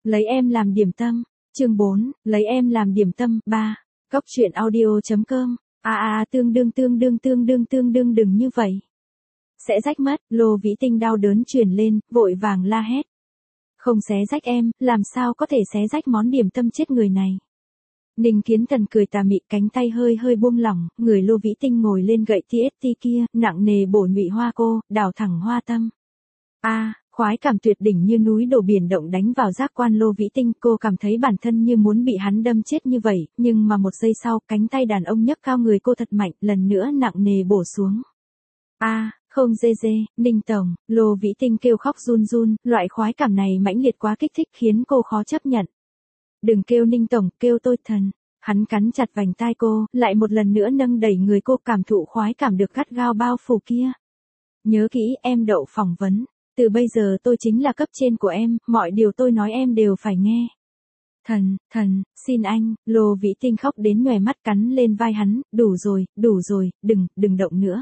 lấy em làm điểm tâm. Chương 4, lấy em làm điểm tâm. 3. Cóc truyện audio.com. Tương đương đừng như vậy. Sẽ rách mất, Lô Vĩ Tinh đau đớn truyền lên, vội vàng la hét. Không xé rách em, làm sao có thể xé rách món điểm tâm chết người này. Ninh Kiến Tần cười tà mị, cánh tay hơi hơi buông lỏng, người Lô Vĩ Tinh ngồi lên gậy TST kia, nặng nề bổ nhụy hoa cô, đào thẳng hoa tâm. Khoái cảm tuyệt đỉnh như núi đổ biển động đánh vào giác quan Lô Vĩ Tinh, cô cảm thấy bản thân như muốn bị hắn đâm chết như vậy, nhưng mà một giây sau, cánh tay đàn ông nhấc cao người cô thật mạnh, lần nữa nặng nề bổ xuống. Không dê, Ninh Tổng, Lô Vĩ Tinh kêu khóc run run, loại khoái cảm này mãnh liệt quá kích thích khiến cô khó chấp nhận. Đừng kêu Ninh Tổng, kêu tôi thần. Hắn cắn chặt vành tai cô, lại một lần nữa nâng đẩy người cô, cảm thụ khoái cảm được gắt gao bao phủ kia. Nhớ kỹ, em đậu phỏng vấn. Từ bây giờ tôi chính là cấp trên của em, mọi điều tôi nói em đều phải nghe. Thần, xin anh, Lô Vĩ Tinh khóc đến nhòe mắt, cắn lên vai hắn, đủ rồi, đừng động nữa.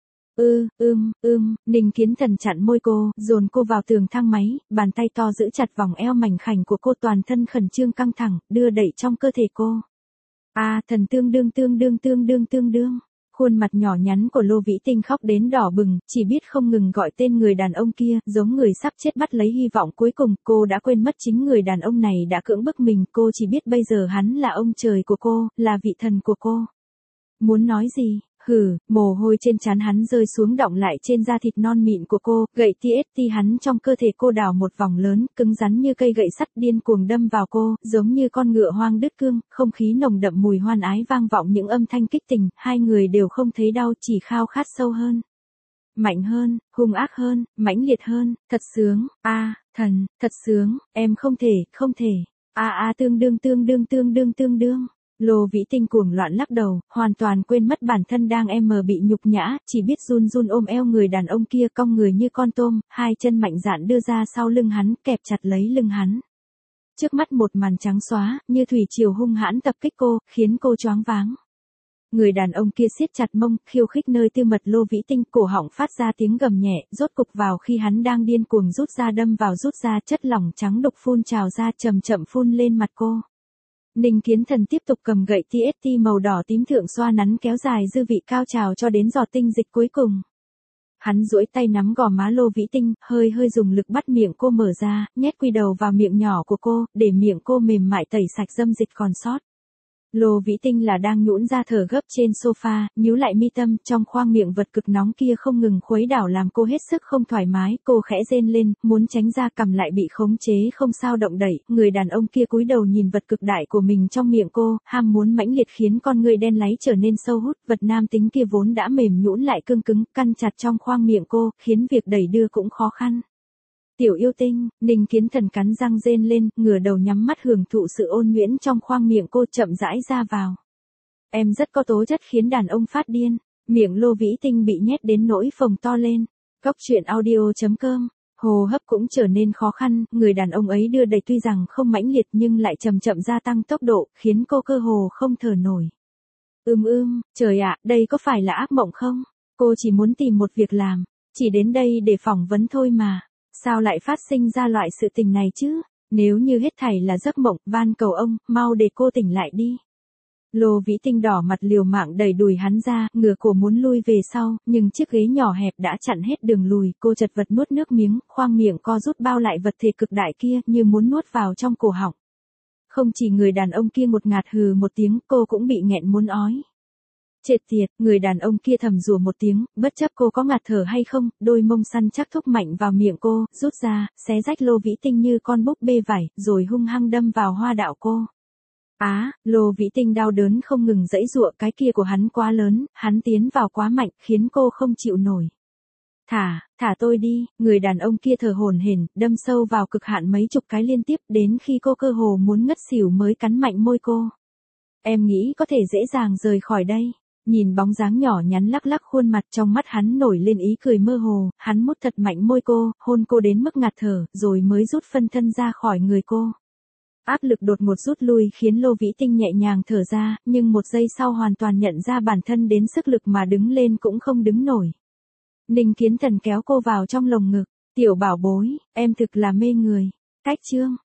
Ninh Kiến Tần chặn môi cô, dồn cô vào tường thang máy, bàn tay to giữ chặt vòng eo mảnh khảnh của cô, toàn thân khẩn trương căng thẳng, đưa đẩy trong cơ thể cô. Thần tương đương. Khuôn mặt nhỏ nhắn của Lô Vĩ Tinh khóc đến đỏ bừng, chỉ biết không ngừng gọi tên người đàn ông kia, giống người sắp chết bắt lấy hy vọng cuối cùng, cô đã quên mất chính người đàn ông này đã cưỡng bức mình, cô chỉ biết bây giờ hắn là ông trời của cô, là vị thần của cô. Muốn nói gì? Mồ hôi trên trán hắn rơi xuống đọng lại trên da thịt non mịn của cô, gậy TST hắn trong cơ thể cô đào một vòng lớn, cứng rắn như cây gậy sắt điên cuồng đâm vào cô, giống như con ngựa hoang đứt cương, không khí nồng đậm mùi hoan ái vang vọng những âm thanh kích tình, hai người đều không thấy đau, chỉ khao khát sâu hơn. Mạnh hơn, hung ác hơn, mãnh liệt hơn, thật sướng, thần, thật sướng, em không thể, tương đương. Lô Vĩ Tinh cuồng loạn lắc đầu, hoàn toàn quên mất bản thân đang bị nhục nhã, chỉ biết run run ôm eo người đàn ông kia, cong người như con tôm, hai chân mạnh dạn đưa ra sau lưng hắn, kẹp chặt lấy lưng hắn. Trước mắt một màn trắng xóa, như thủy triều hung hãn tập kích cô, khiến cô choáng váng. Người đàn ông kia siết chặt mông, khiêu khích nơi tư mật Lô Vĩ Tinh, cổ họng phát ra tiếng gầm nhẹ, rốt cục vào khi hắn đang điên cuồng rút ra đâm vào rút ra, chất lỏng trắng đục phun trào ra, chậm chậm phun lên mặt cô. Ninh Kiến Tần tiếp tục cầm gậy TST màu đỏ tím thượng xoa nắn kéo dài dư vị cao trào cho đến giọt tinh dịch cuối cùng. Hắn duỗi tay nắm gò má Lô Vĩ Tinh, hơi dùng lực bắt miệng cô mở ra, nhét quy đầu vào miệng nhỏ của cô, để miệng cô mềm mại tẩy sạch dâm dịch còn sót. Lô Vĩ Tinh là đang nhũn ra thở gấp trên sofa, nhíu lại mi tâm, trong khoang miệng vật cực nóng kia không ngừng khuấy đảo làm cô hết sức không thoải mái, cô khẽ rên lên, muốn tránh ra, cầm lại bị khống chế không sao động đậy, người đàn ông kia cúi đầu nhìn vật cực đại của mình trong miệng cô, ham muốn mãnh liệt khiến con người đen láy trở nên sâu hút, vật nam tính kia vốn đã mềm nhũn lại cương cứng, căn chặt trong khoang miệng cô, khiến việc đẩy đưa cũng khó khăn. Tiểu yêu tinh, Ninh Kiến Tần cắn răng rên lên, ngửa đầu nhắm mắt hưởng thụ sự ôn nhuyễn trong khoang miệng cô, chậm rãi ra vào. Em rất có tố chất khiến đàn ông phát điên. Miệng Lô Vĩ Tinh bị nhét đến nỗi phồng to lên. Cóc truyện audio.com. Hô hấp cũng trở nên khó khăn, người đàn ông ấy đưa đẩy tuy rằng không mãnh liệt nhưng lại chậm gia tăng tốc độ, khiến cô cơ hồ không thở nổi. Trời ạ, đây có phải là ác mộng không? Cô chỉ muốn tìm một việc làm, chỉ đến đây để phỏng vấn thôi mà. Sao lại phát sinh ra loại sự tình này chứ? Nếu như hết thảy là giấc mộng, van cầu ông, mau để cô tỉnh lại đi. Lô Vĩ Tinh đỏ mặt liều mạng đẩy đùi hắn ra, ngửa cổ muốn lui về sau, nhưng chiếc ghế nhỏ hẹp đã chặn hết đường lùi, cô chật vật nuốt nước miếng, khoang miệng co rút bao lại vật thể cực đại kia, như muốn nuốt vào trong cổ họng. Không chỉ người đàn ông kia ngột ngạt hừ một tiếng, cô cũng bị nghẹn muốn ói. Chết tiệt, người đàn ông kia thầm rủa một tiếng, bất chấp cô có ngạt thở hay không, đôi mông săn chắc thúc mạnh vào miệng cô, rút ra, xé rách Lô Vĩ Tinh như con búp bê vải, rồi hung hăng đâm vào hoa đạo cô. Lô Vĩ Tinh đau đớn không ngừng giãy giụa, cái kia của hắn quá lớn, hắn tiến vào quá mạnh, khiến cô không chịu nổi. Thả tôi đi, người đàn ông kia thở hổn hển, đâm sâu vào cực hạn mấy chục cái liên tiếp, đến khi cô cơ hồ muốn ngất xỉu mới cắn mạnh môi cô. Em nghĩ có thể dễ dàng rời khỏi đây. Nhìn bóng dáng nhỏ nhắn lắc lắc khuôn mặt, trong mắt hắn nổi lên ý cười mơ hồ, hắn mút thật mạnh môi cô, hôn cô đến mức ngạt thở, rồi mới rút phân thân ra khỏi người cô. Áp lực đột ngột rút lui khiến Lô Vĩ Tinh nhẹ nhàng thở ra, nhưng một giây sau hoàn toàn nhận ra bản thân đến sức lực mà đứng lên cũng không đứng nổi. Ninh Kiến Tần kéo cô vào trong lồng ngực, tiểu bảo bối, em thực là mê người. Cách chương.